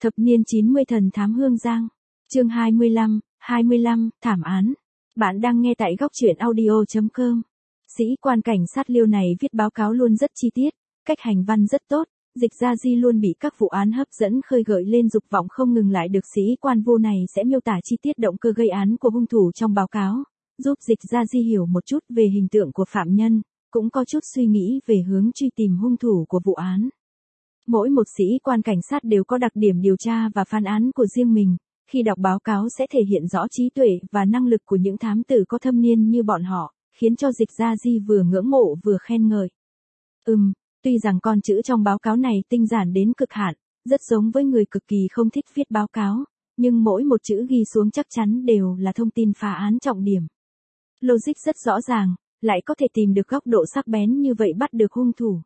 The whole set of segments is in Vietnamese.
Thập niên 90 thần thám Hương Giang. Chương 25, thảm án. Bạn đang nghe tại góc truyện audio.com. Sĩ quan cảnh sát Liêu này viết báo cáo luôn rất chi tiết, cách hành văn rất tốt, Dịch Gia Di luôn bị các vụ án hấp dẫn khơi gợi lên dục vọng không ngừng lại được sĩ quan vô này sẽ miêu tả chi tiết động cơ gây án của hung thủ trong báo cáo, giúp Dịch Gia Di hiểu một chút về hình tượng của phạm nhân, cũng có chút suy nghĩ về hướng truy tìm hung thủ của vụ án. Mỗi một sĩ quan cảnh sát đều có đặc điểm điều tra và phán án của riêng mình, khi đọc báo cáo sẽ thể hiện rõ trí tuệ và năng lực của những thám tử có thâm niên như bọn họ, khiến cho Dịch Gia Di vừa ngưỡng mộ vừa khen ngợi. Tuy rằng con chữ trong báo cáo này tinh giản đến cực hạn, rất giống với người cực kỳ không thích viết báo cáo, nhưng mỗi một chữ ghi xuống chắc chắn đều là thông tin phá án trọng điểm. Logic rất rõ ràng, lại có thể tìm được góc độ sắc bén như vậy bắt được hung thủ.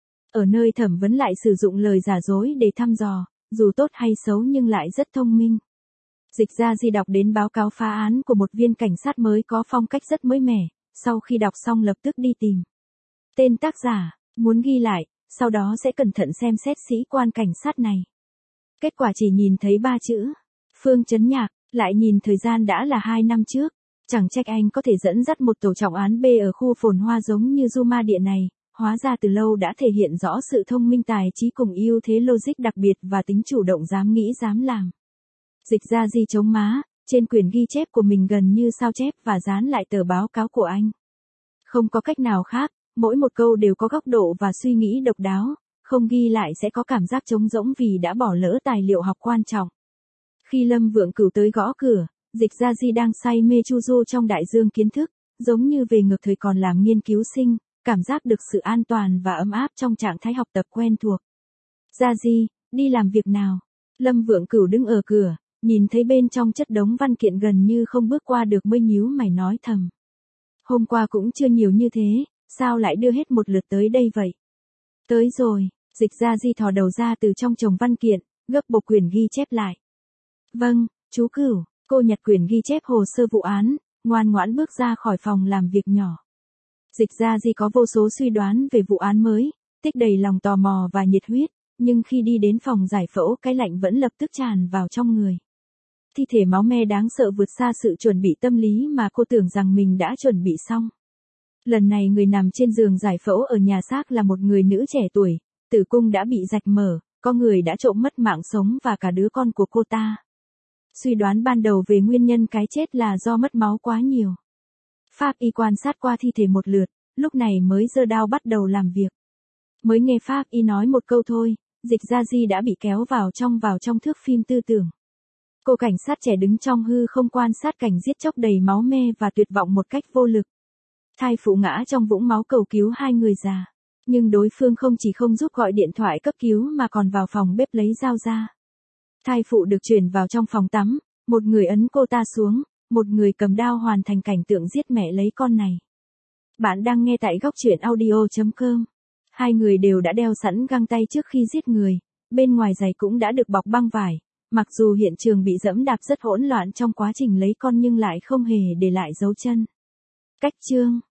Ở nơi thẩm vấn lại sử dụng lời giả dối để thăm dò, dù tốt hay xấu nhưng lại rất thông minh. Dịch Gia Di đọc đến báo cáo phá án của một viên cảnh sát mới có phong cách rất mới mẻ, sau khi đọc xong lập tức đi tìm tên tác giả, muốn ghi lại, sau đó sẽ cẩn thận xem xét sĩ quan cảnh sát này. Kết quả chỉ nhìn thấy 3 chữ, Phương Chấn Nhạc, lại nhìn thời gian đã là 2 năm trước, chẳng trách anh có thể dẫn dắt một tổ trọng án B ở khu phồn hoa giống như Duma Địa này, hóa ra từ lâu đã thể hiện rõ sự thông minh tài trí cùng ưu thế logic đặc biệt và tính chủ động dám nghĩ dám làm. Dịch Gia Di chống má, trên quyển ghi chép của mình gần như sao chép và dán lại tờ báo cáo của anh. Không có cách nào khác, mỗi một câu đều có góc độ và suy nghĩ độc đáo, không ghi lại sẽ có cảm giác trống rỗng vì đã bỏ lỡ tài liệu học quan trọng. Khi Lâm Vượng Cửu tới gõ cửa, Dịch Gia Di đang say mê chu du trong đại dương kiến thức, giống như về ngược thời còn làm nghiên cứu sinh, cảm giác được sự an toàn và ấm áp trong trạng thái học tập quen thuộc. Gia Di, đi làm việc nào? Lâm Vượng Cửu đứng ở cửa, nhìn thấy bên trong chất đống văn kiện gần như không bước qua được mới nhíu mày nói thầm. Hôm qua cũng chưa nhiều như thế, sao lại đưa hết một lượt tới đây vậy? Tới rồi, Dịch Gia Di thò đầu ra từ trong chồng văn kiện, gấp bộ quyển ghi chép lại. Vâng, chú Cửu, cô nhặt quyển ghi chép hồ sơ vụ án, ngoan ngoãn bước ra khỏi phòng làm việc nhỏ. Dịch Gia Di có vô số suy đoán về vụ án mới, tích đầy lòng tò mò và nhiệt huyết, nhưng khi đi đến phòng giải phẫu cái lạnh vẫn lập tức tràn vào trong người. Thi thể máu me đáng sợ vượt xa sự chuẩn bị tâm lý mà cô tưởng rằng mình đã chuẩn bị xong. Lần này người nằm trên giường giải phẫu ở nhà xác là một người nữ trẻ tuổi, tử cung đã bị rạch mở, có người đã trộm mất mạng sống và cả đứa con của cô ta. Suy đoán ban đầu về nguyên nhân cái chết là do mất máu quá nhiều. Pháp y quan sát qua thi thể một lượt, lúc này mới giơ đao bắt đầu làm việc. Mới nghe Pháp y nói một câu thôi, Dịch Gia Di đã bị kéo vào trong thước phim tư tưởng. Cô cảnh sát trẻ đứng trong hư không quan sát cảnh giết chóc đầy máu me và tuyệt vọng một cách vô lực. Thai phụ ngã trong vũng máu cầu cứu 2 người già. Nhưng đối phương không chỉ không giúp gọi điện thoại cấp cứu mà còn vào phòng bếp lấy dao ra. Thai phụ được chuyển vào trong phòng tắm, một người ấn cô ta xuống, một người cầm đao hoàn thành cảnh tượng giết mẹ lấy con này. Bạn đang nghe tại góc truyện audio.com. 2 người đều đã đeo sẵn găng tay trước khi giết người, bên ngoài giày cũng đã được bọc băng vải. Mặc dù hiện trường bị dẫm đạp rất hỗn loạn trong quá trình lấy con nhưng lại không hề để lại dấu chân. Cách chương